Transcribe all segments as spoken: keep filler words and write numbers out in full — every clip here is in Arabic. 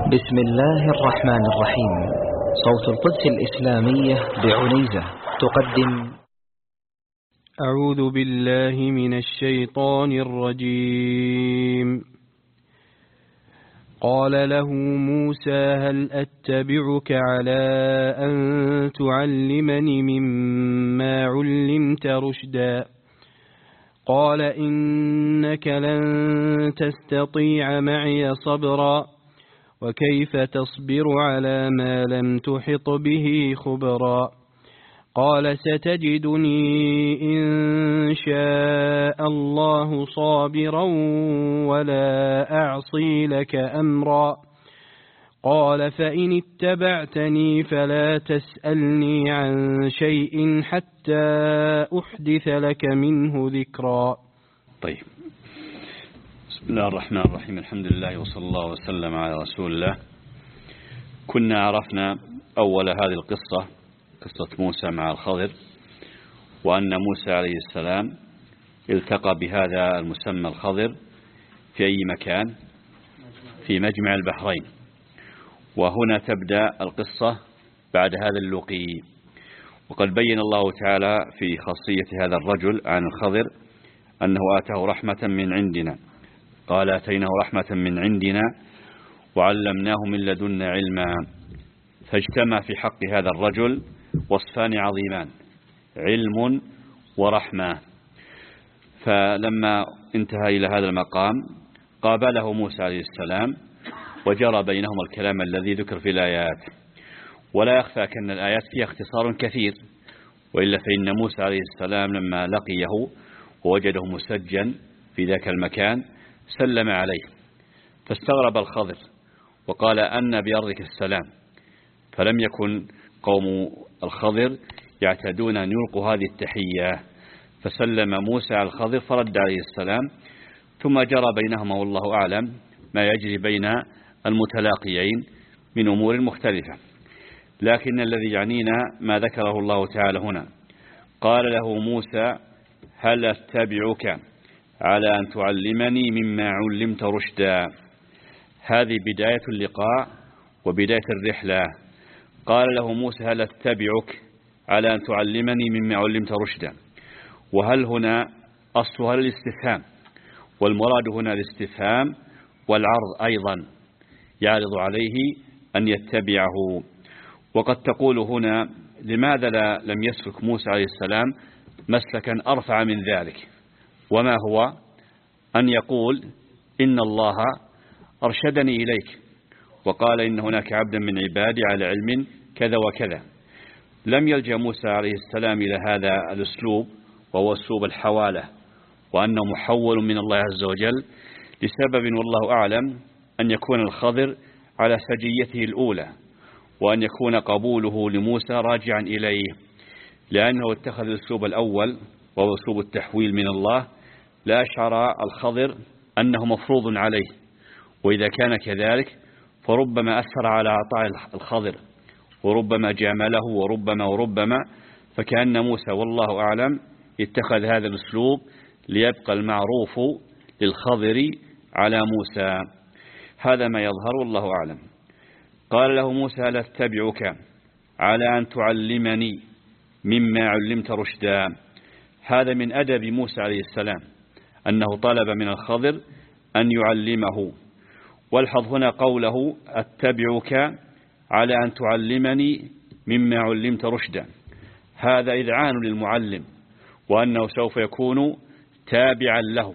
بسم الله الرحمن الرحيم. صوت القدس الإسلامية بعنيزة تقدم. أعوذ بالله من الشيطان الرجيم. قال له موسى هل أتبعك على أن تعلمني مما علمت رشدا قال إنك لن تستطيع معي صبرا وكيف تصبر على ما لم تحط به خبرا قال ستجدني إن شاء الله صابرا ولا أعصي لك أمرا قال فإن اتبعتني فلا تسألني عن شيء حتى أحدث لك منه ذكرا. طيب، بسم الله الرحمن الرحيم. الحمد لله وصلى الله وسلم على رسول الله. كنا عرفنا أول هذه القصة، قصة موسى مع الخضر، وأن موسى عليه السلام التقى بهذا المسمى الخضر في أي مكان؟ في مجمع البحرين. وهنا تبدأ القصة بعد هذا اللقي. وقد بين الله تعالى في خاصية هذا الرجل عن الخضر أنه آتاه رحمة من عندنا، قال آتيناه رحمة من عندنا وعلمناه من لدنا علما. فاجتمع في حق هذا الرجل وصفان عظيمان، علم ورحمة. فلما انتهى إلى هذا المقام قابله موسى عليه السلام وجرى بينهما الكلام الذي ذكر في الآيات. ولا يخفى أن الآيات فيها اختصار كثير، وإلا فإن موسى عليه السلام لما لقيه ووجده مسجا في ذاك المكان سلم عليه، فاستغرب الخضر وقال أن بأرضك السلام. فلم يكن قوم الخضر يعتدون أن يلقوا هذه التحية، فسلم موسى على الخضر فرد عليه السلام، ثم جرى بينهما والله أعلم ما يجري بين المتلاقيين من أمور مختلفة. لكن الذي يعنينا ما ذكره الله تعالى هنا. قال له موسى هل أتبعك على أن تعلمني مما علمت رشدا. هذه بداية اللقاء وبداية الرحلة. قال له موسى هل أتبعك على أن تعلمني مما علمت رشدا. وهل هنا أصلها الاستفهام، والمراد هنا الاستفهام والعرض أيضا يعرض عليه أن يتبعه. وقد تقول هنا لماذا لا لم يسلك موسى عليه السلام مسلكا أرفع من ذلك؟ وما هو؟ أن يقول إن الله أرشدني إليك وقال إن هناك عبدا من عبادي على علم كذا وكذا. لم يلجأ موسى عليه السلام إلى هذا الأسلوب، وهو أسلوب الحوالة، وأنه محول من الله عز وجل لسبب والله أعلم أن يكون الخضر على سجيته الأولى، وأن يكون قبوله لموسى راجعا إليه، لأنه اتخذ الأسلوب الأول وهو أسلوب التحويل من الله. لا أشعر الخضر أنه مفروض عليه، وإذا كان كذلك فربما أثر على عطاء الخضر، وربما جامله، وربما وربما فكأن موسى والله أعلم اتخذ هذا الأسلوب ليبقى المعروف للخضر على موسى. هذا ما يظهر والله أعلم. قال له موسى هل أتبعك على أن تعلمني مما علمت رشدا. هذا من أدب موسى عليه السلام أنه طلب من الخضر أن يعلمه. والحظ هنا قوله أتبعك على أن تعلمني مما علمت رشدا. هذا إذعان للمعلم، وأنه سوف يكون تابعا له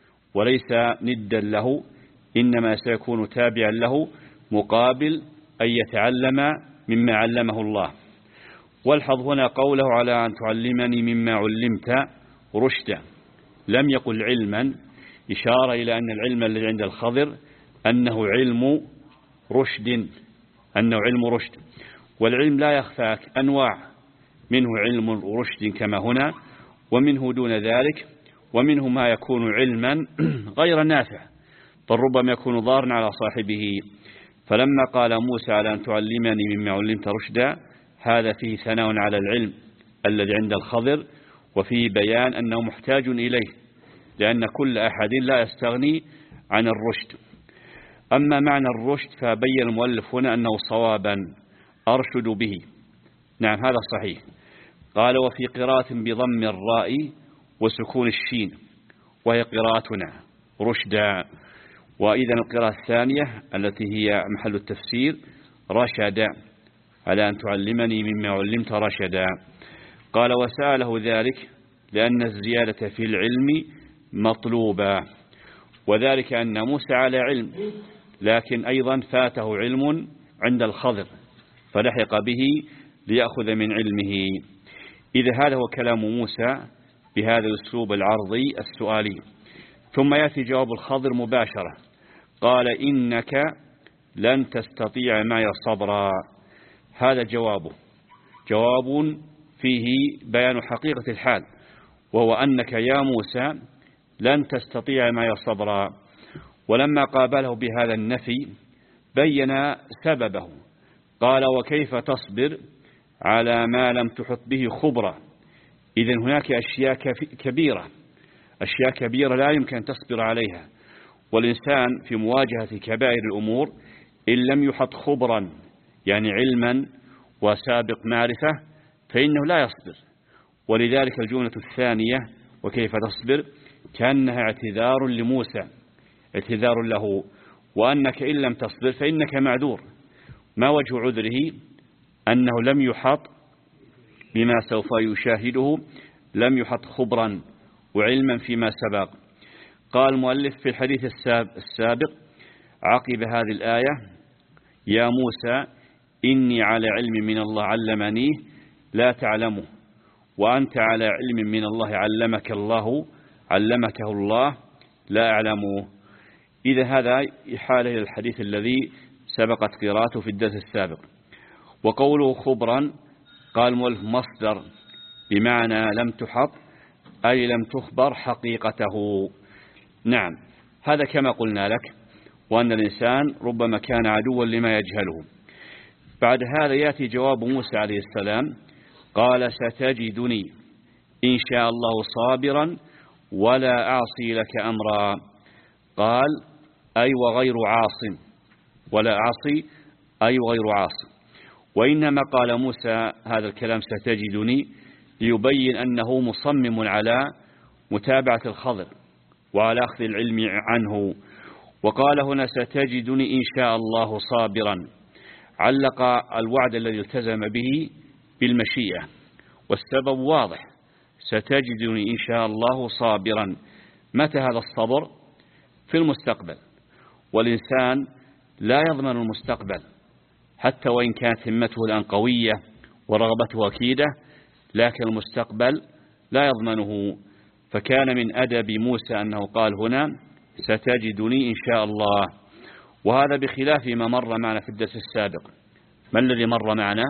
وليس ندا له، إنما سيكون تابعا له مقابل أن يتعلم مما علمه الله. والحظ هنا قوله على أن تعلمني مما علمت رشدا. لم يقل علما، إشارة إلى أن العلم الذي عند الخضر أنه علم رشد، أنه علم رشد. والعلم لا يخفاك أنواع، منه علم رشد كما هنا، ومنه دون ذلك، ومنه ما يكون علما غير نافع، بل ربما يكون ضارا على صاحبه. فلما قال موسى على أن تعلمني مما علمت رشدا، هذا فيه ثناء على العلم الذي عند الخضر، وفيه بيان أنه محتاج إليه، لأن كل أحد لا يستغني عن الرشد. أما معنى الرشد فبين المؤلف هنا أنه صوابا أرشد به. نعم هذا صحيح. قال وفي قراءة بضم الراء وسكون الشين وهي قراءتنا رشدا. وإذا القراءة الثانية التي هي محل التفسير رشدا على أن تعلمني مما علمت رشدا. قال وسأله ذلك لأن الزيادة في العلم مطلوبة، وذلك أن موسى على علم لكن أيضا فاته علم عند الخضر فلحق به ليأخذ من علمه. إذا هذا هو كلام موسى بهذا الأسلوب العرضي السؤالي. ثم يأتي جواب الخضر مباشرة. قال إنك لن تستطيع معي صبرا. هذا جوابه، جواب فيه بيان حقيقة الحال، وهو أنك يا موسى لن تستطيع معي صبرا. ولما قابله بهذا النفي بين سببه. قال وكيف تصبر على ما لم تحط به خبرا. إذن هناك أشياء كبيرة أشياء كبيرة لا يمكن أن تصبر عليها، والإنسان في مواجهة كبائر الأمور إن لم يحط خبرا يعني علما وسابق معرفة فإنه لا يصبر. ولذلك الجملة الثانية وكيف تصبر كأنها اعتذار لموسى، اعتذار له، وأنك إن لم تصبر فإنك معذور. ما وجه عذره؟ أنه لم يحط بما سوف يشاهده، لم يحط خبرا وعلما فيما سبق. قال المؤلف في الحديث السابق عقب هذه الآية يا موسى إني على علم من الله علمنيه لا تعلمه، وأنت على علم من الله علمك الله علمكه الله لا أعلمه. إذا هذا إحالة إلى الحديث الذي سبقت قراءته في الدرس السابق. وقوله خبرا قال المؤلف مصدر بمعنى لم تحط أي لم تخبر حقيقته. نعم هذا كما قلنا لك، وأن الإنسان ربما كان عدوا لما يجهله. بعد هذا يأتي جواب موسى عليه السلام. قال ستجدني إن شاء الله صابرا ولا أعصي لك أمرا. قال أي وغير عاصم، ولا أعصي أي وغير عاصم. وإنما قال موسى هذا الكلام ستجدني ليبين أنه مصمم على متابعة الخضر وعلى أخذ العلم عنه. وقال هنا ستجدني إن شاء الله صابرا، علق الوعد الذي التزم به بالمشيئة، والسبب واضح ستجدني إن شاء الله صابرا. متى هذا الصبر؟ في المستقبل، والإنسان لا يضمن المستقبل حتى وإن كانت همته الآن قوية ورغبته أكيدة، لكن المستقبل لا يضمنه. فكان من أدب موسى أنه قال هنا ستجدني إن شاء الله، وهذا بخلاف ما مر معنا في الدرس السابق. ما الذي مر معنا؟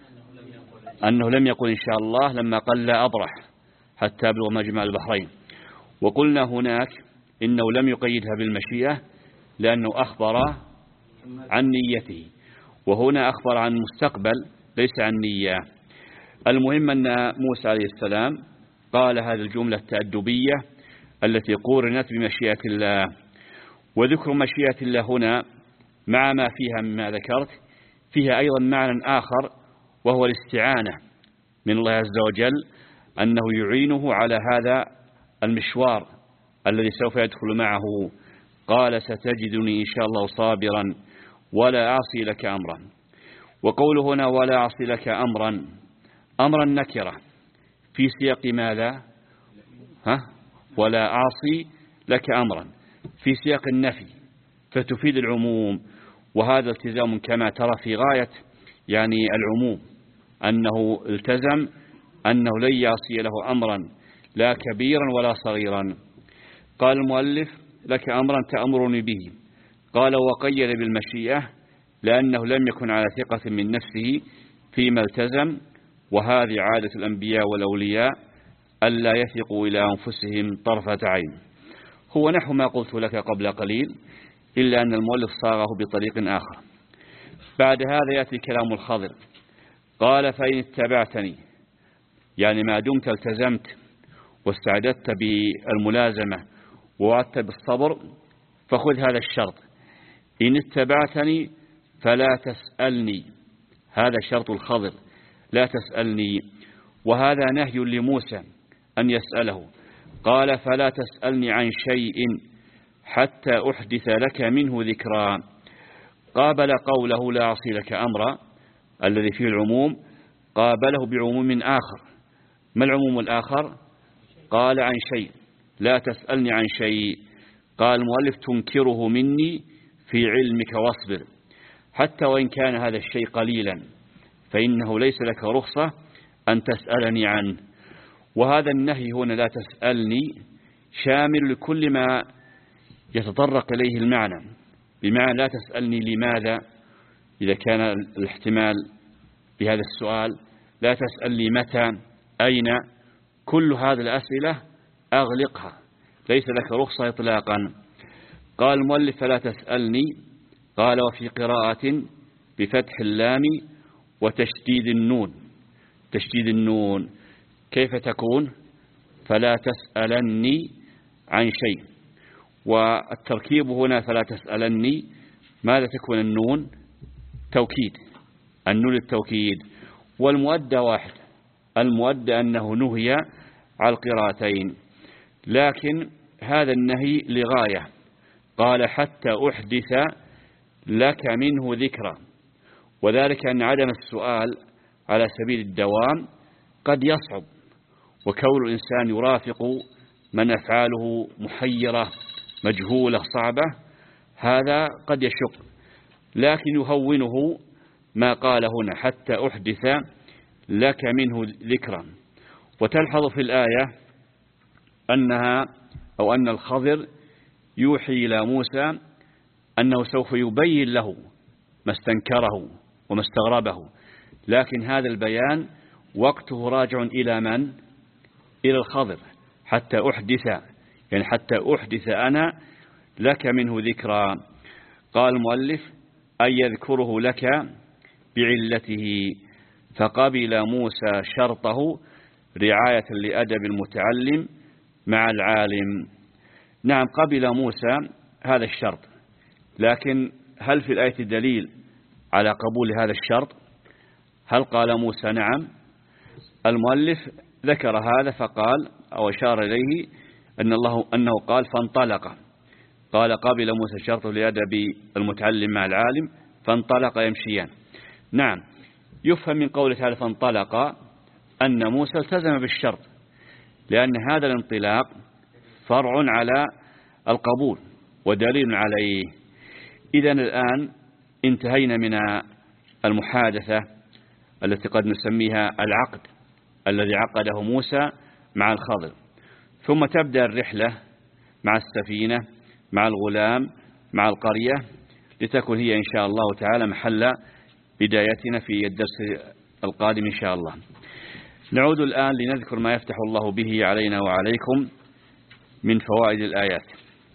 أنه لم يقل إن شاء الله لما قال لا أبرح حتى أبلغ مجمع البحرين. وقلنا هناك إنه لم يقيدها بالمشيئة لأنه أخبر عن نيته، وهنا أخبر عن مستقبل ليس عن نية. المهم أن موسى عليه السلام قال هذه الجملة التأدبية التي قورنت بمشيئة الله. وذكر مشيئة الله هنا مع ما فيها مما ذكرت فيها أيضا معنى آخر، وهو الاستعانة من الله عز وجل، أنه يعينه على هذا المشوار الذي سوف يدخل معه. قال ستجدني إن شاء الله صابرا ولا أعصي لك أمرا. وقوله هنا ولا أعصي لك أمرا، أمرا نكرة في سياق ماذا؟ ها؟ ولا أعصي لك أمرا في سياق النفي فتفيد العموم، وهذا التزام كما ترى في غاية يعني العموم، أنه التزم أنه لن يعصي له أمرا لا كبيرا ولا صغيرا. قال المؤلف لك أمرا تأمرني به. قال وقيد بالمشيئة لأنه لم يكن على ثقة من نفسه فيما التزم، وهذه عادة الأنبياء والأولياء ألا يثقوا إلى أنفسهم طرفة عين. هو نحو ما قلت لك قبل قليل، إلا أن المؤلف صاغه بطريق آخر. بعد هذا يأتي كلام الخضر. قال فإن اتبعتني، يعني ما دمت التزمت واستعددت بالملازمة ووعدت بالصبر، فخذ هذا الشرط: إن اتبعتني فلا تسألني. هذا شرط الخضر، لا تسألني، وهذا نهي لموسى أن يسأله. قال فلا تسألني عن شيء حتى أحدث لك منه ذكرا. قابل قوله لا أعصي لك أمرا الذي فيه العموم، قابله بعموم آخر. ما العموم الآخر؟ قال عن شيء، لا تسألني عن شيء. قال المؤلف تنكره مني في علمك واصبر، حتى وإن كان هذا الشيء قليلا فإنه ليس لك رخصة أن تسألني عنه. وهذا النهي هنا لا تسألني شامل لكل ما يتطرق إليه المعنى، بمعنى لا تسألني لماذا إذا كان الاحتمال بهذا السؤال، لا تسألني متى، أين، كل هذه الأسئلة أغلقها، ليس لك رخصة إطلاقا. قال المؤلف فلا تسألني. قال وفي قراءة بفتح اللام وتشديد النون. تشديد النون كيف تكون؟ فلا تسألني عن شيء. والتركيب هنا فلا تسألني ماذا تكون النون؟ توكيد، النون التوكيد. والمؤدى واحد، المؤدى أنه نهي على القراءتين، لكن هذا النهي لغاية. قال حتى أحدث لك منه ذكرى، وذلك أن عدم السؤال على سبيل الدوام قد يصعب، وكون الإنسان يرافق من أفعاله محيرة مجهولة صعبة هذا قد يشق، لكن يهونه ما قال هنا حتى أحدث لك منه ذكرا. وتلحظ في الآية أنها أو أن الخضر يوحي إلى موسى أنه سوف يبين له ما استنكره وما استغربه، لكن هذا البيان وقته راجع إلى من؟ إلى الخضر. حتى أحدث يعني حتى أحدث أنا لك منه ذكرى. قال المؤلف أن يذكره لك بعلته، فقبل موسى شرطه رعاية لأدب المتعلم مع العالم. نعم قبل موسى هذا الشرط، لكن هل في الآية دليل على قبول هذا الشرط؟ هل قال موسى نعم؟ المؤلف ذكر هذا فقال أو أشار إليه أن الله أنه قال فانطلق. قال قبل موسى شرطه لأدب المتعلم مع العالم فانطلق يمشيان. نعم يفهم من قوله تعالى فانطلق أن موسى التزم بالشرط، لأن هذا الانطلاق فرع على القبول ودليل عليه. إذن الآن انتهينا من المحادثة التي قد نسميها العقد الذي عقده موسى مع الخضر، ثم تبدأ الرحلة مع السفينة مع الغلام مع القرية، لتكون هي إن شاء الله تعالى محل بدايتنا في الدرس القادم إن شاء الله. نعود الآن لنذكر ما يفتح الله به علينا وعليكم من فوائد الآيات.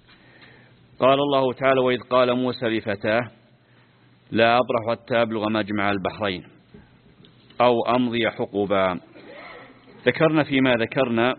قال الله تعالى وإذ قال موسى لفتاه لا أبرح حتى أبلغ مجمع البحرين أو أمضي حقبا. ذكرنا فيما ذكرنا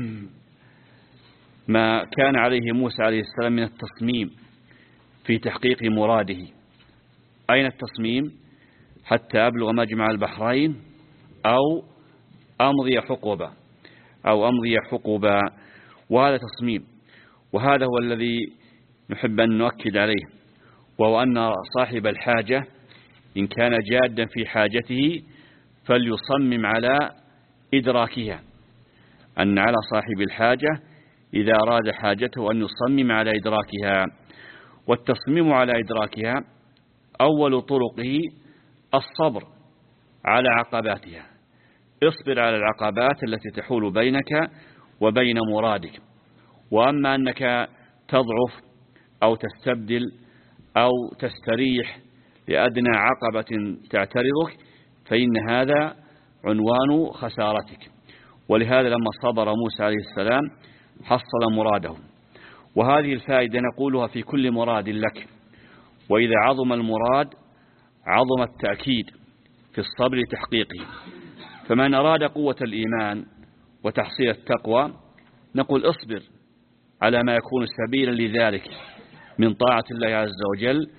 ما كان عليه موسى عليه السلام من التصميم في تحقيق مراده. أين التصميم؟ حتى أبلغ مجمع البحرين أو أمضي حقبا أو أمضي حقبا، وهذا تصميم، وهذا هو الذي نحب أن نؤكد عليه، وهو أن صاحب الحاجة إن كان جادا في حاجته فليصمم على إدراكها، أن على صاحب الحاجة إذا أراد حاجته أن يصمم على إدراكها. والتصميم على إدراكها أول طرقه الصبر على عقباتها. اصبر على العقبات التي تحول بينك وبين مرادك. وأما أنك تضعف أو تستبدل أو تستريح لأدنى عقبة تعترضك فإن هذا عنوان خسارتك. ولهذا لما صبر موسى عليه السلام حصل مراده. وهذه الفائدة نقولها في كل مراد لك، وإذا عظم المراد عظم التأكيد في الصبر لتحقيقه. فمن أراد قوة الإيمان وتحصيل التقوى نقول اصبر على ما يكون سبيلا لذلك من طاعة الله عز وجل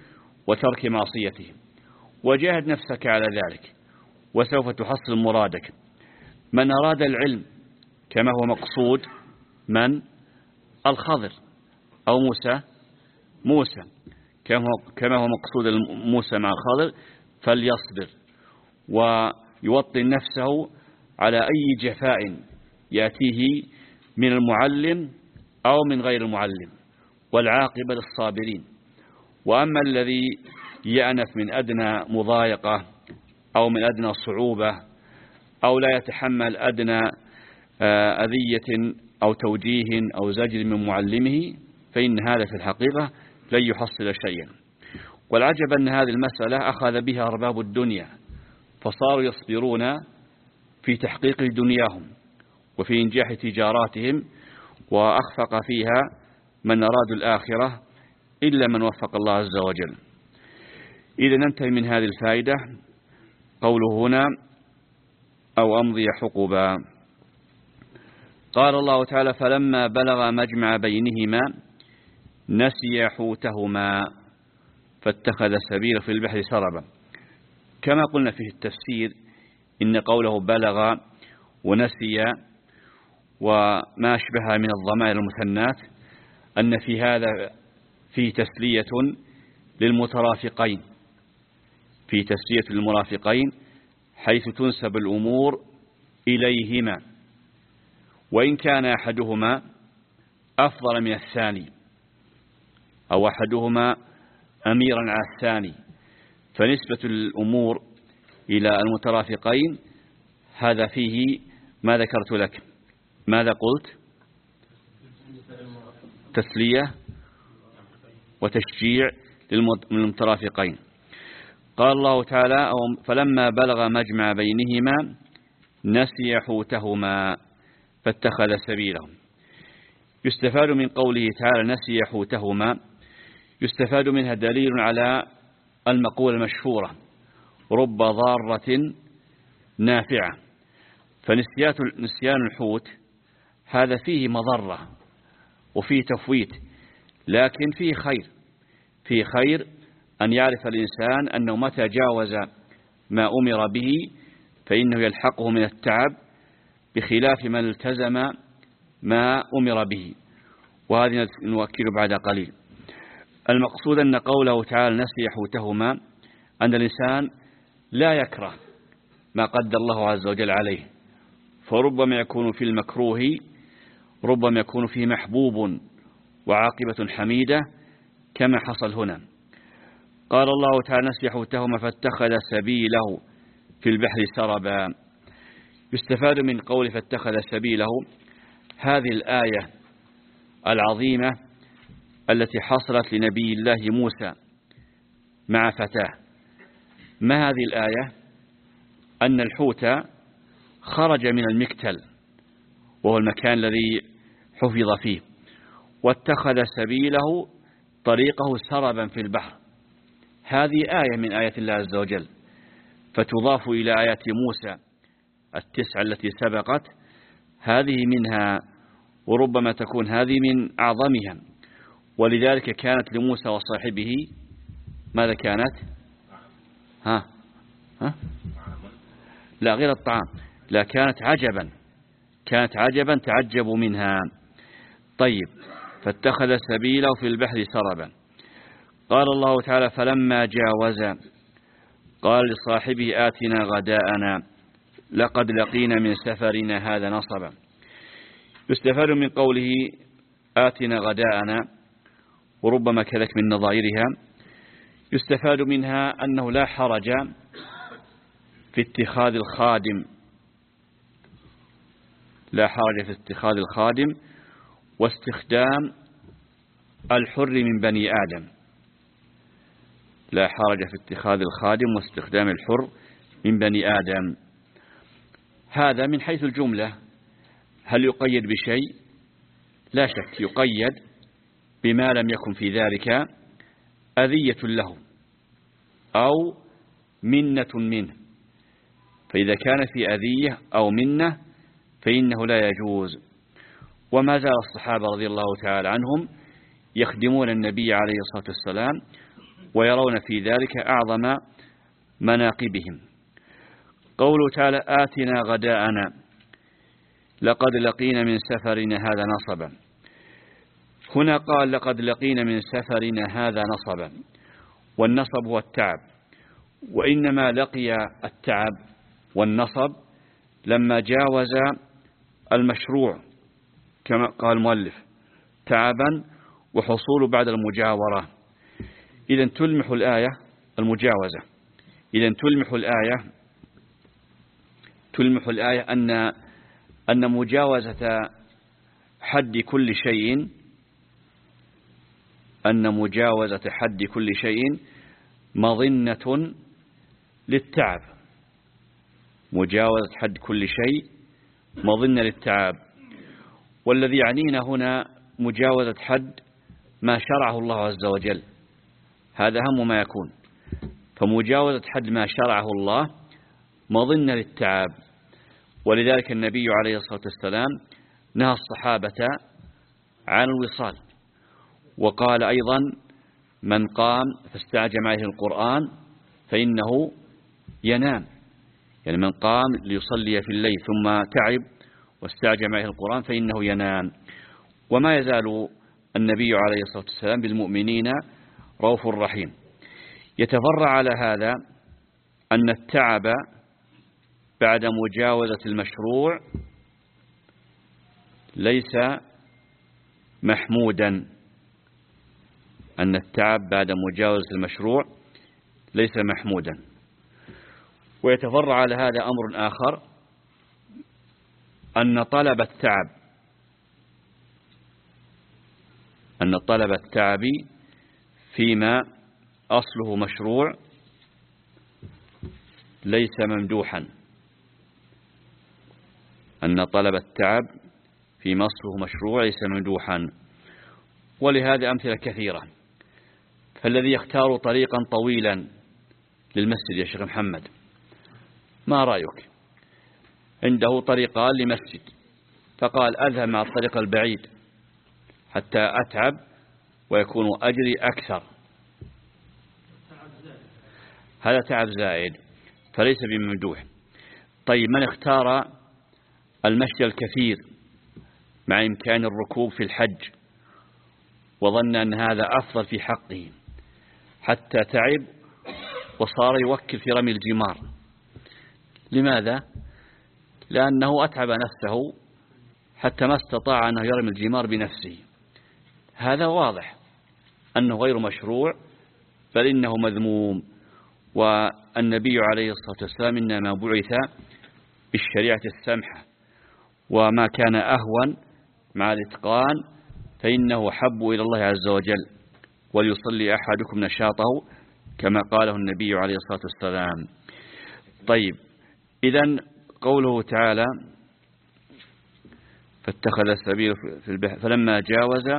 وترك معصيته، وجاهد نفسك على ذلك وسوف تحصل مرادك. من أراد العلم كما هو مقصود من الخضر أو موسى موسى كما هو مقصود موسى مع الخضر فليصبر ويوطن نفسه على أي جفاء يأتيه من المعلم أو من غير المعلم، والعاقبة للصابرين. وأما الذي يأنف من أدنى مضايقة أو من أدنى صعوبة أو لا يتحمل أدنى أذية أو توجيه أو زجر من معلمه فإن هذا في الحقيقة لن يحصل شيئا. والعجب أن هذه المسألة أخذ بها أرباب الدنيا، فصاروا يصبرون في تحقيق دنياهم وفي إنجاح تجاراتهم، وأخفق فيها من أرادوا الآخرة إلا من وفق الله عز وجل. إذا ننتهي من هذه الفائدة قوله هنا أو أمضي حقبا. قال الله تعالى فلما بلغ مجمع بينهما نسي حوتهما فاتخذ سبيله في البحر سربا. كما قلنا في التفسير إن قوله بلغ ونسي وما أشبهها من الضمائر المثنات أن في هذا في تسلية للمترافقين في تسلية للمرافقين حيث تنسب الأمور إليهما، وإن كان أحدهما أفضل من الثاني أو أحدهما أميرا على الثاني، فنسبة الأمور إلى المترافقين هذا فيه ما ذكرت لك. ماذا قلت؟ تسلية وتشجيع للمترافقين. قال الله تعالى فلما بلغ مجمع بينهما نسي حوتهما فاتخذ سبيله. يستفاد من قوله تعالى نسي حوتهما، يستفاد منها دليل على المقولة المشهورة رب ضارة نافعة. فنسيان الحوت هذا فيه مضرة وفيه تفويت، لكن فيه خير فيه خير أن يعرف الإنسان أنه متى جاوز ما أمر به فإنه يلحقه من التعب بخلاف من التزم ما أمر به، وهذه نؤكد بعد قليل. المقصود أن قوله تعالى نسي حوتهما أن الإنسان لا يكره ما قدر الله عز وجل عليه، فربما يكون في المكروه ربما يكون فيه محبوب وعاقبة حميدة كما حصل هنا. قال الله تعالى نسي حوتهما فاتخذ سبيله في البحر سربا. يستفاد من قول فاتخذ سبيله هذه الآية العظيمة التي حصلت لنبي الله موسى مع فتاه. ما هذه الآية؟ أن الحوت خرج من المكتل وهو المكان الذي حفظ فيه، واتخذ سبيله طريقه سربا في البحر. هذه آية من آيات الله عز وجل، فتضاف إلى آيات موسى التسعة التي سبقت، هذه منها وربما تكون هذه من أعظمها. ولذلك كانت لموسى وصاحبه ماذا كانت؟ ها ها لا غير الطعام، لا كانت عجبا كانت عجبا تعجبوا منها. طيب فاتخذ سبيله في البحر سربا. قال الله تعالى فلما جاوز قال لصاحبه آتنا غداءنا لقد لقينا من سفرنا هذا نصبا. يستفاد من قوله آتنا غداءنا وربما كذلك من نظائرها، يستفاد منها أنه لا حرج في اتخاذ الخادم لا حرج في اتخاذ الخادم واستخدام الحر من بني آدم لا حرج في اتخاذ الخادم واستخدام الحر من بني آدم. هذا من حيث الجملة. هل يقيد بشيء؟ لا شك يقيد بما لم يكن في ذلك أذية له أو منة منه، فإذا كان في أذية أو منة فإنه لا يجوز. وما زال الصحابة رضي الله تعالى عنهم يخدمون النبي عليه الصلاة والسلام ويرون في ذلك أعظم مناقبهم. قوله تعالى آتنا غداءنا لقد لقينا من سفرنا هذا نصبا. هنا قال لقد لقينا من سفرنا هذا نصبا، والنصب هو التعب، وإنما لقي التعب والنصب لما جاوز المشروع كما قال المؤلف تعبا وحصول بعد المجاورة. إذن تلمح الآية المجاوزة إذن تلمح الآية تلمح الآية أن أن مجاوزة حد كل شيء أن مجاوزة حد كل شيء مظنة للتعب. مجاوزة حد كل شيء مظنة للتعب، والذي يعنينا هنا مجاوزة حد ما شرعه الله عز وجل، هذا أهم ما يكون. فمجاوزة حد ما شرعه الله مظنة للتعب، ولذلك النبي عليه الصلاة والسلام نهى الصحابة عن الوصال، وقال أيضا من قام فاستعجم عليه القرآن فإنه ينام، يعني من قام ليصلي في الليل ثم تعب واستعجم عليه القرآن فإنه ينام. وما يزال النبي عليه الصلاة والسلام بالمؤمنين رؤوف رحيم. يتفرع على هذا أن التعب بعد مجاوزة المشروع ليس محمودا أن التعب بعد مجاوزة المشروع ليس محمودا. ويتفرع على هذا أمر آخر، أن طلب التعب أن طلب التعب فيما أصله مشروع ليس ممدوحا أن طلب التعب فيما أصله مشروع ليس ممدوحا. ولهذا أمثلة كثيرة. فالذي يختار طريقا طويلا للمسجد يا شيخ محمد، ما رأيك؟ عنده طريقان لمسجد، فقال أذهب مع الطريق البعيد حتى أتعب ويكون أجري أكثر، هذا تعب زائد فليس بممدوح. طيب من اختار المشي الكثير مع إمكان الركوب في الحج وظن أن هذا أفضل في حقه حتى تعب وصار يوكل في رمي الجمار، لماذا؟ لأنه أتعب نفسه حتى ما استطاع أنه يرمي الجمار بنفسه. هذا واضح أنه غير مشروع بل إنه مذموم. والنبي عليه الصلاة والسلام إنما بعث بالشريعة السمحة، وما كان أهون مع الإتقان فإنه حب إلى الله عز وجل، وليصلي أحدكم نشاطه كما قاله النبي عليه الصلاة والسلام. طيب، إذن قوله تعالى فاتخذ السبيل في البحر فلما جاوز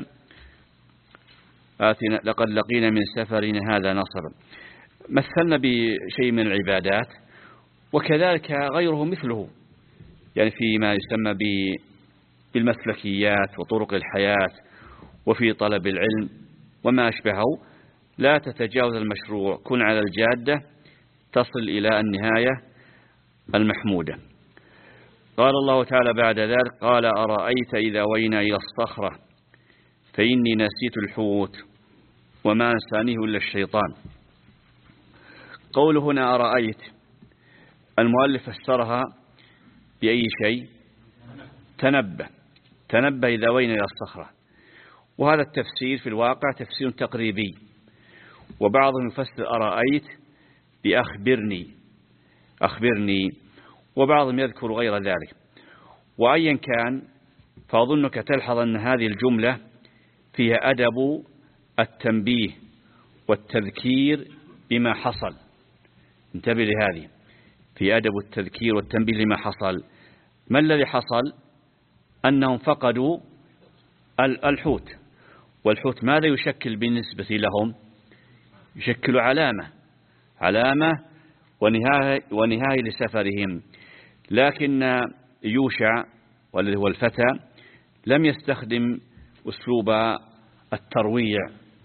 آتنا لقد لقينا من سفرنا هذا نصبا، مثلنا بشيء من العبادات، وكذلك غيره مثله، يعني فيما يسمى بالمسلكيات وطرق الحياة وفي طلب العلم وما أشبهه. لا تتجاوز المشروع، كن على الجادة تصل إلى النهاية المحمودة. قال الله تعالى بعد ذلك قال أرأيت إذا وينا إلى الصخرة فإني نسيت الحوت وما أنسانيه إلا الشيطان. قوله هنا أرأيت، المؤلف فسرها بأي شيء؟ تنبه تنبه إذا وينا إلى الصخرة. وهذا التفسير في الواقع تفسير تقريبي، وبعضهم يفسر أرأيت بأخبرني أخبرني وبعضهم يذكر غير ذلك. وأيا كان فأظنك تلحظ أن هذه الجملة فيها أدب التنبيه والتذكير بما حصل. انتبه لهذه، في أدب التذكير والتنبيه لما حصل. ما الذي حصل؟ أنهم فقدوا الحوت، والحوت ماذا يشكل بالنسبة لهم؟ يشكل علامة علامة ونهاية, ونهاية لسفرهم. لكن يوشع والذي هو الفتى لم يستخدم أسلوب الترويع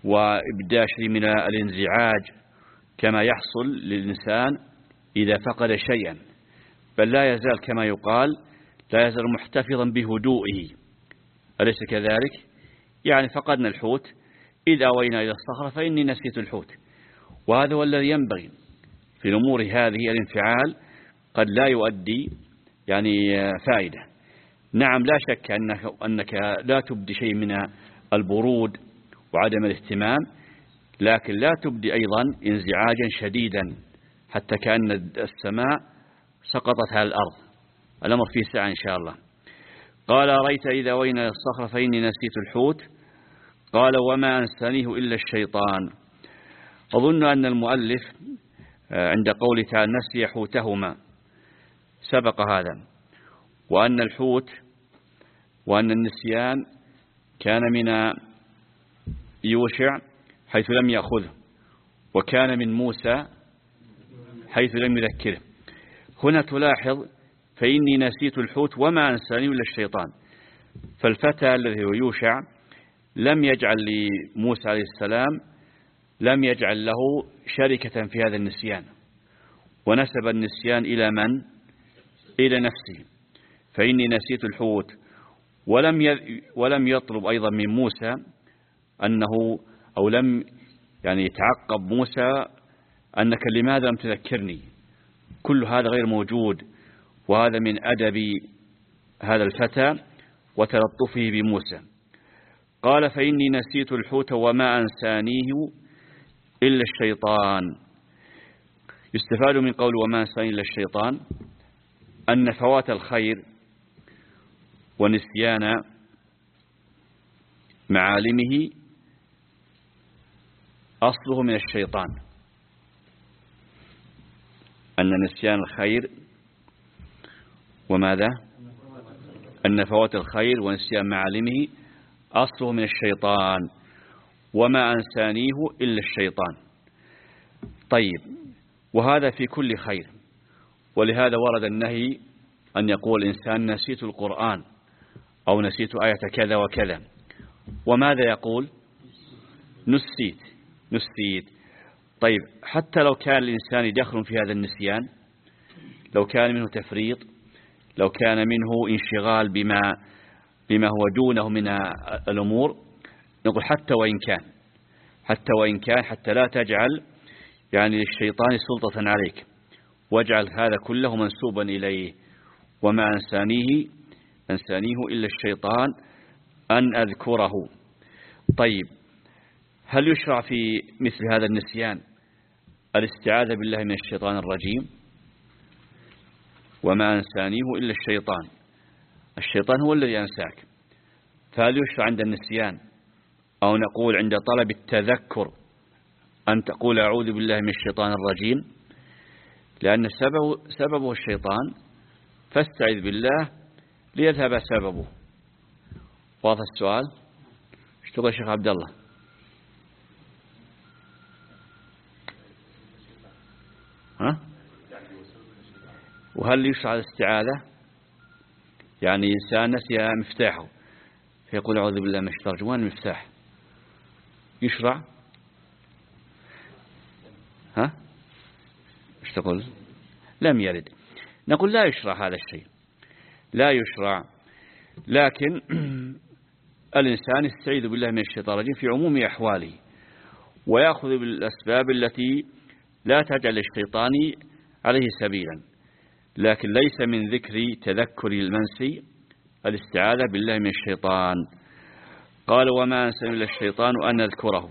وإبداء شيء من الانزعاج كما يحصل للإنسان إذا فقد شيئا، بل لا يزال كما يقال لا يزال محتفظا بهدوئه، أليس كذلك؟ يعني فقدنا الحوت، إذا أوينا إلى الصخرة فإني نسيت الحوت. وهذا هو الذي ينبغي في الأمور هذه. الانفعال قد لا يؤدي يعني فائدة. نعم لا شك أنك, أنك لا تبدي شيء من البرود وعدم الاهتمام، لكن لا تبدي أيضا انزعاجا شديدا حتى كأن السماء سقطت على الأرض. الأمر فيه ساعة إن شاء الله. قال أريت إذا وينا الصخرة فإني نسيت الحوت. قال وما أنسانيه إلا الشيطان. أظن أن المؤلف عند قوله تعالى نسي حوتهما سبق هذا، وأن الحوت وأن النسيان كان من يوشع حيث لم يأخذه، وكان من موسى حيث لم يذكره. هنا تلاحظ فإني نسيت الحوت وما أنساني إلا الشيطان. فالفتى الذي هو يوشع لم يجعل لموسى عليه السلام لم يجعل له شركة في هذا النسيان، ونسب النسيان إلى من؟ إلى نفسه. فإني نسيت الحوت، ولم ولم يطلب أيضا من موسى أنه أو لم يعني يتعقب موسى أنك لماذا لم تذكرني. كل هذا غير موجود، وهذا من أدب هذا الفتى وتلطفه بموسى. قال فإني نسيت الحوت وما أنسانيه إلا الشيطان. يستفاد من قول وما أنسانيه إلا الشيطان أن فوات الخير ونسيان معالمه أصله من الشيطان. أن نسيان الخير وماذا؟ أن فوات الخير ونسيان معالمه أصله من الشيطان، وما أنسانيه إلا الشيطان. طيب، وهذا في كل خير، ولهذا ورد النهي أن يقول الإنسان نسيت القرآن أو نسيت آية كذا وكذا. وماذا يقول؟ نسيت نسيت. طيب، حتى لو كان الإنسان يدخل في هذا النسيان، لو كان منه تفريط، لو كان منه انشغال بما بما هو دونه من الأمور، نقول حتى وإن كان حتى وإن كان حتى لا تجعل يعني للشيطان سلطة عليك، واجعل هذا كله منسوبا إليه. وما أنسانيه أنسانيه إلا الشيطان أن أذكره. طيب، هل يشرع في مثل هذا النسيان الاستعاذة بالله من الشيطان الرجيم؟ وما أنسانيه إلا الشيطان. الشيطان هو الذي أنساك، فهل يشرع عند النسيان أو نقول عند طلب التذكر أن تقول أعوذ بالله من الشيطان الرجيم؟ لأن سببه, سببه الشيطان، فاستعذ بالله ليذهب سببه. واضح السؤال؟ ايش تقول الشيخ عبد الله؟ ها؟ وهل يشرع الاستعاذة؟ يعني إنسان نسي مفتاحه فيقول أعوذ بالله من الشيطان الرجيم، وين المفتاح؟ يشرع؟ ها؟ ايش تقول؟ لم يرد. نقول لا يشرع هذا الشيء، لا يشرع، لكن الإنسان يستعيذ بالله من الشيطان الرجيم في عموم أحواله، ويأخذ بالأسباب التي لا تجعل الشيطان عليه سبيلا، لكن ليس من ذكر تذكر المنسي الاستعاذة بالله من الشيطان. قال وما أنسى إلا الشيطان أن أذكره.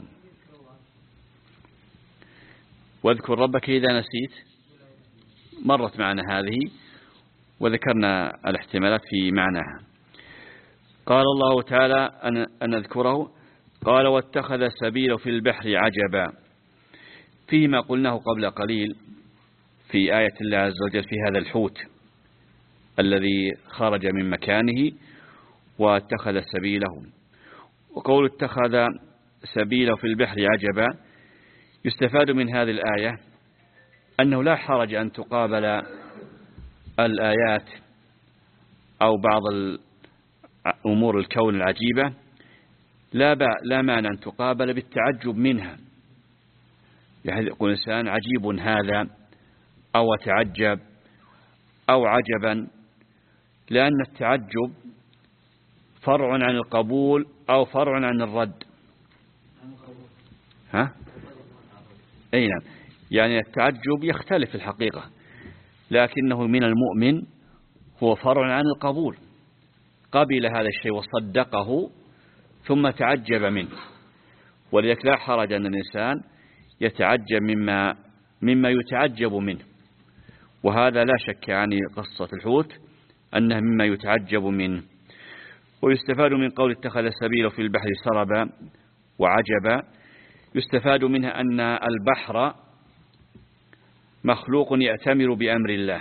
واذكر ربك إذا نسيت، مرت معنا هذه وذكرنا الاحتمالات في معناها. قال الله تعالى أن أذكره. قال واتخذ سبيله في البحر عجبا، فيما قلناه قبل قليل في آية الله عز وجل في هذا الحوت الذي خرج من مكانه واتخذ سبيله. وقول اتخذ سبيله في البحر عجبا يستفاد من هذه الآية أنه لا حرج أن تقابل الآيات أو بعض أمور الكون العجيبة، لا لا مانع أن تقابل بالتعجب منها، يعني يقول الإنسان عجيب هذا أو تعجب أو عجبا، لأن التعجب فرع عن القبول أو فرع عن الرد. ها؟ أي نعم، يعني التعجب يختلف في الحقيقة، لكنه من المؤمن هو فرع عن القبول، قبل هذا الشيء وصدقه ثم تعجب منه. ولذلك لا حرج أن الإنسان يتعجب مما مما يتعجب منه، وهذا لا شك يعني قصة الحوت أنها مما يتعجب منه. ويستفاد من قول اتخذ سبيله في البحر سربا وعجبا، يستفاد منها أن البحر مخلوق يأتمر بأمر الله،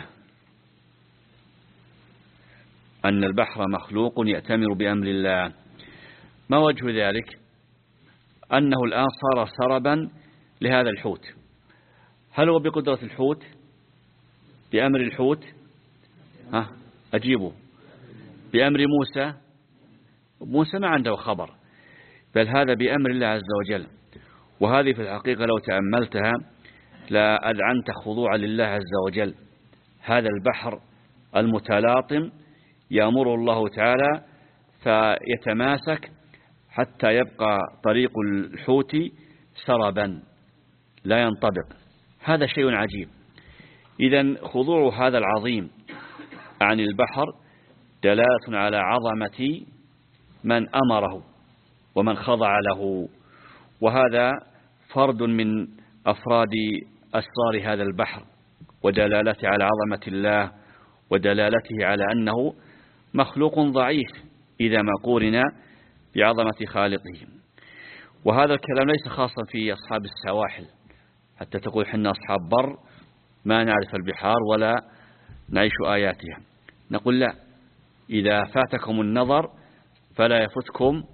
أن البحر مخلوق يأتمر بأمر الله. ما وجه ذلك؟ أنه الآن صار سربا لهذا الحوت. هل هو بقدرة الحوت؟ بأمر الحوت؟ ها أجيبه. بأمر موسى؟ موسى ما عنده خبر، بل هذا بأمر الله عز وجل. وهذه في الحقيقة لو تأملتها لا أذعنت خضوعا لله عز وجل. هذا البحر المتلاطم يأمر الله تعالى فيتماسك حتى يبقى طريق الحوت سربا لا ينطبق. هذا شيء عجيب. إذن خضوع هذا العظيم عن البحر دلالة على عظمة من أمره ومن خضع له، وهذا فرد من أفراد أسرار هذا البحر ودلالته على عظمة الله ودلالته على أنه مخلوق ضعيف إذا ما قورن بعظمة خالقه. وهذا الكلام ليس خاصا في أصحاب السواحل، حتى تقول حنا أصحاب بر ما نعرف البحار ولا نعيش آياتها. نقول لا، إذا فاتكم النظر فلا يفتكم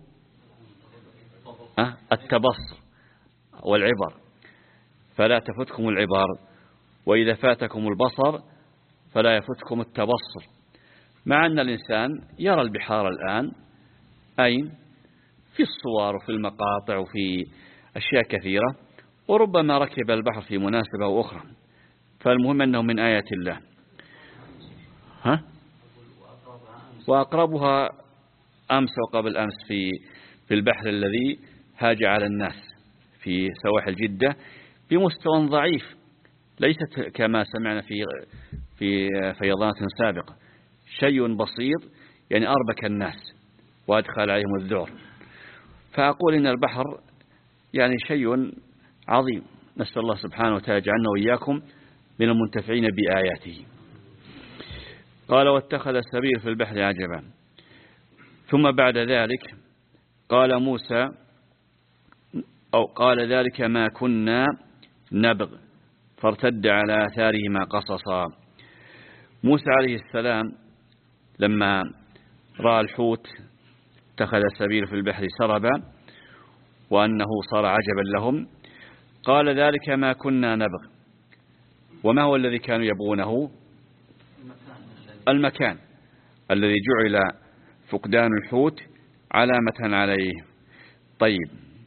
التبصر والعبر، فلا تفتكم العبر، وإذا فاتكم البصر فلا يفتكم التبصر. مع أن الإنسان يرى البحار الآن أين؟ في الصور وفي المقاطع وفي أشياء كثيرة، وربما ركب البحر في مناسبة أخرى. فالمهم أنه من آيات الله. ها؟ وأقربها أمس وقبل أمس في في البحر الذي هاج على الناس في سواحل جدة بمستوى ضعيف، ليست كما سمعنا في في فيضانات سابقة، شيء بسيط يعني أربك الناس وأدخل عليهم الذعر. فأقول إن البحر يعني شيء عظيم، نسأل الله سبحانه وتعالى يجعلنا وإياكم من المنتفعين بآياته. قال واتخذ السبيل في البحر عجبا. ثم بعد ذلك قال موسى أو قال ذلك ما كنا نبغ فارتد على آثارهما قصصا. موسى عليه السلام لما رأى الحوت اتخذ السبيل في البحر سربا وأنه صار عجبا لهم، قال ذلك ما كنا نبغ. وما هو الذي كانوا يبغونه؟ المكان الذي جعل فقدان الحوت علامة عليه. طيب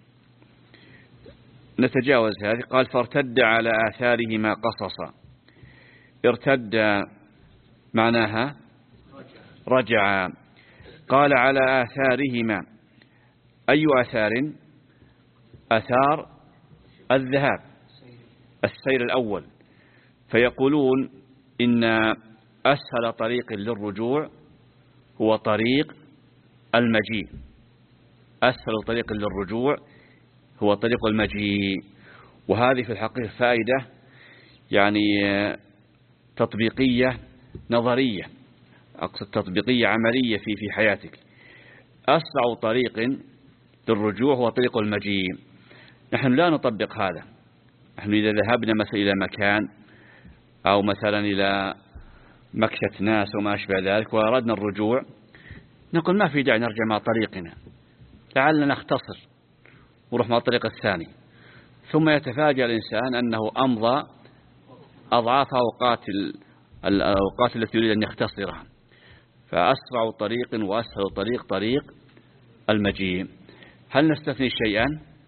نتجاوز هذه. قال فارتد على آثارهما قصصا. ارتد معناها رجع. قال على آثارهما، أي آثار؟ آثار الذهاب، السير الأول. فيقولون إن أسهل طريق للرجوع هو طريق المجيء. أسهل طريق للرجوع هو طريق المجيء. وهذه في الحقيقة فائدة يعني تطبيقية نظرية، أقصد تطبيقية عملية في في حياتك. أسرع طريق للرجوع هو طريق المجيء. نحن لا نطبق هذا. نحن إذا ذهبنا مثلا إلى مكان أو مثلا إلى مكشة ناس وما أشبه ذلك وأردنا الرجوع، نقول ما في داعي نرجع مع طريقنا، لعلنا نختصر ونروح مع الطريق الثاني. ثم يتفاجأ الإنسان أنه أمضى أضعاف أوقات الأوقات التي يريد أن يختصرها. فأسرع طريق وأسهل طريق طريق المجيء. هل نستثني شيئا؟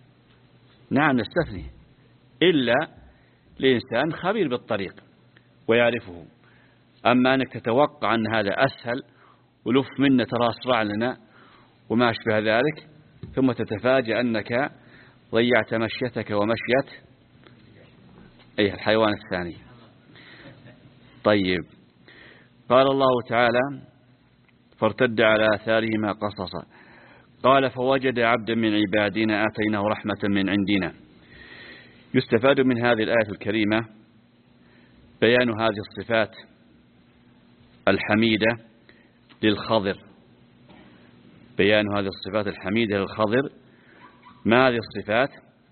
نعم نستثني، إلا لإنسان خبير بالطريق ويعرفه. أما أنك تتوقع أن هذا أسهل ولف منا ترى أسرع لنا وما أشبه ذلك، ثم تتفاجأ أنك ضيعت مشيتك ومشيت أي الحيوان الثاني. طيب، قال الله تعالى فارتد على آثارهما قصصا. قال فوجد عبدا من عبادنا آتيناه رحمة من عندنا. يستفاد من هذه الآية الكريمة بيان هذه الصفات الحميدة للخضر، بيان هذه الصفات الحميدة للخضر. ما هذه الصفات؟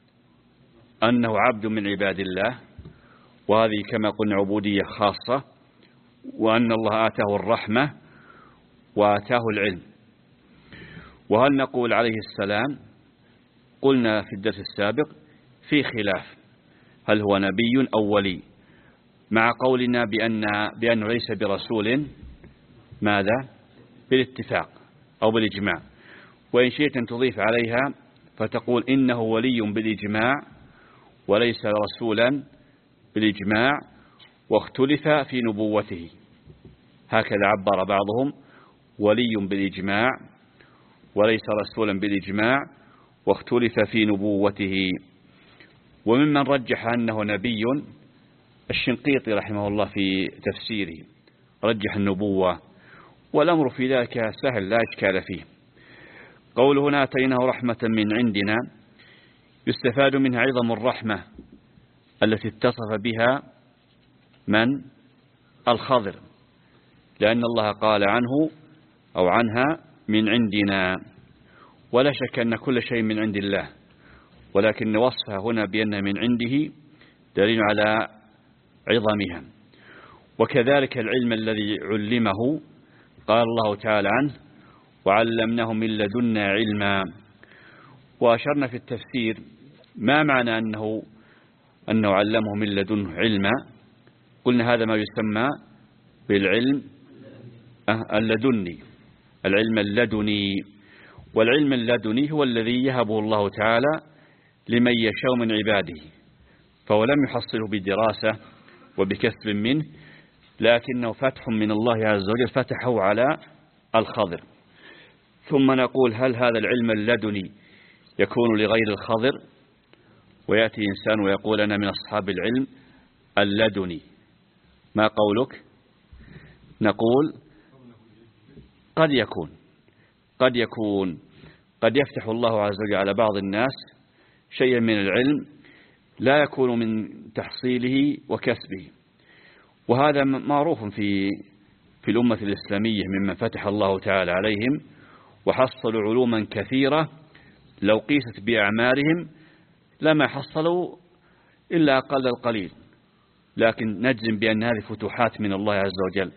أنه عبد من عباد الله، وهذه كما قلنا عبودية خاصة، وأن الله آتاه الرحمة وآتاه العلم. وهل نقول عليه السلام؟ قلنا في الدرس السابق في خلاف هل هو نبي أو ولي، مع قولنا بأن بأنه ليس برسول ماذا؟ بالاتفاق أو بالإجماع. وإن شئت أن تضيف عليها فتقول إنه ولي بالإجماع وليس رسولا بالإجماع، واختلف في نبوته. هكذا عبر بعضهم: ولي بالإجماع وليس رسولا بالإجماع واختلف في نبوته. وممن رجح أنه نبي الشنقيطي رحمه الله في تفسيره، رجح النبوة، والأمر في ذلك سهل لا إشكال فيه. قول هنا آتيناه رحمة من عندنا، يستفاد منها عظم الرحمة التي اتصف بها من؟ الخضر، لأن الله قال عنه أو عنها من عندنا. ولا شك أن كل شيء من عند الله، ولكن وصفها هنا بأنها من عنده دليل على عظمها. وكذلك العلم الذي علمه، قال الله تعالى عنه وعلمناه من لدنا علما. وأشرنا في التفسير ما معنى أنه أنه علمه من لدنه علما. قلنا هذا ما يسمى بالعلم اللدني، العلم اللدني. والعلم اللدني هو الذي يهبه الله تعالى لمن يشاء من عباده، فهو لم يحصله بدراسة وبكسب منه، لكنه فتح من الله عز وجل فتحه على الخضر. ثم نقول هل هذا العلم اللدني يكون لغير الخضر؟ ويأتي إنسان ويقول أنا من أصحاب العلم اللدني، ما قولك؟ نقول قد يكون قد يكون قد يفتح الله عز وجل على بعض الناس شيئا من العلم لا يكون من تحصيله وكسبه. وهذا معروف في في الأمة الإسلامية ممن فتح الله تعالى عليهم وحصلوا علوما كثيرة لو قيست بأعمارهم لما حصلوا إلا أقل القليل، لكن نجزم بأن هذه فتوحات من الله عز وجل،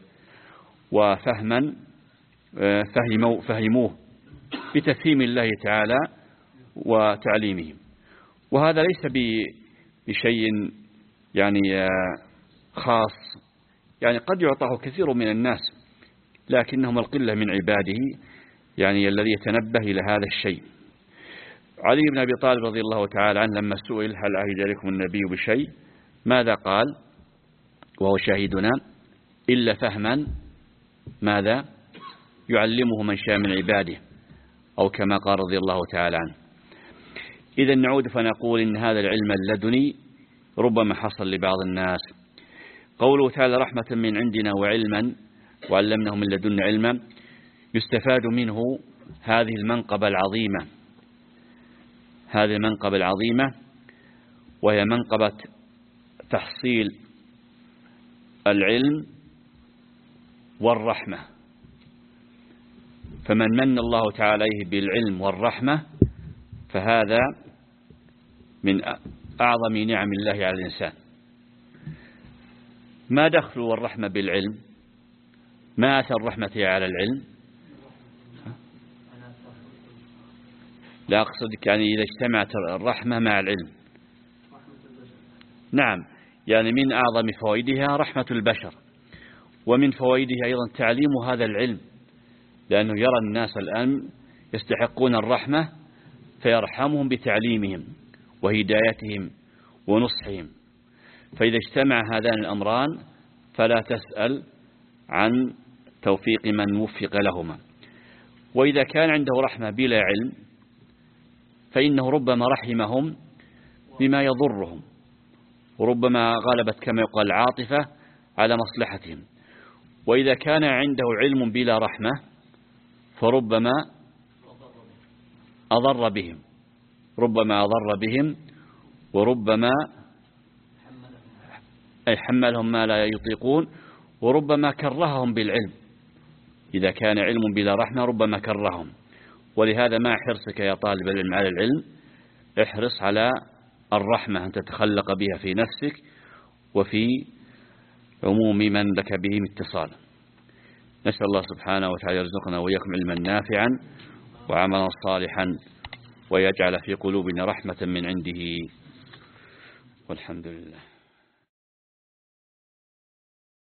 وفهما فهموا فهموه بتفهيم الله تعالى وتعليمه. وهذا ليس بشيء يعني خاص، يعني قد يعطاه كثير من الناس، لكنهم القلة من عباده يعني الذي يتنبه إلى هذا الشيء. علي بن أبي طالب رضي الله تعالى عنه لما سئل هل عهد إليكم النبي بشيء ماذا قال وهو شاهدنا؟ إلا فهما ماذا يعلمه من شاء من عباده، أو كما قال رضي الله تعالى عنه. إذا نعود فنقول إن هذا العلم اللدني ربما حصل لبعض الناس. قوله تعالى رحمة من عندنا وعلما وعلمناه من لدنا علما، يستفاد منه هذه المنقبة العظيمة، هذه المنقبة العظيمة وهي منقبة تحصيل العلم والرحمة. فمن من الله تعالى عليه بالعلم والرحمة فهذا من أعظم نعم الله على الإنسان. ما دخل الرحمة بالعلم؟ ما أثر الرحمة على العلم؟ لا أقصدك يعني إذا اجتمعت الرحمة مع العلم. نعم، يعني من أعظم فوائدها رحمة البشر، ومن فوائدها أيضا تعليم هذا العلم، لأنه يرى الناس الآن يستحقون الرحمة فيرحمهم بتعليمهم وهدايتهم ونصحهم. فإذا اجتمع هذان الأمران فلا تسأل عن توفيق من وفق لهما. وإذا كان عنده رحمة بلا علم فإنه ربما رحمهم بما يضرهم، وربما غلبت كما يقال العاطفة على مصلحتهم. وإذا كان عنده علم بلا رحمة فربما أضر بهم ربما أضر بهم وربما أي حملهم ما لا يطيقون، وربما كرههم بالعلم. إذا كان علم بلا رحمة ربما كرههم. ولهذا مع حرصك يا طالب العلم على العلم احرص على الرحمة أن تتخلق بها في نفسك وفي عموم من لك بهم اتصال. نسأل الله سبحانه وتعالى يرزقنا وإياكم علما نافعا وعملا صالحا، ويجعل في قلوبنا رحمة من عنده، والحمد لله.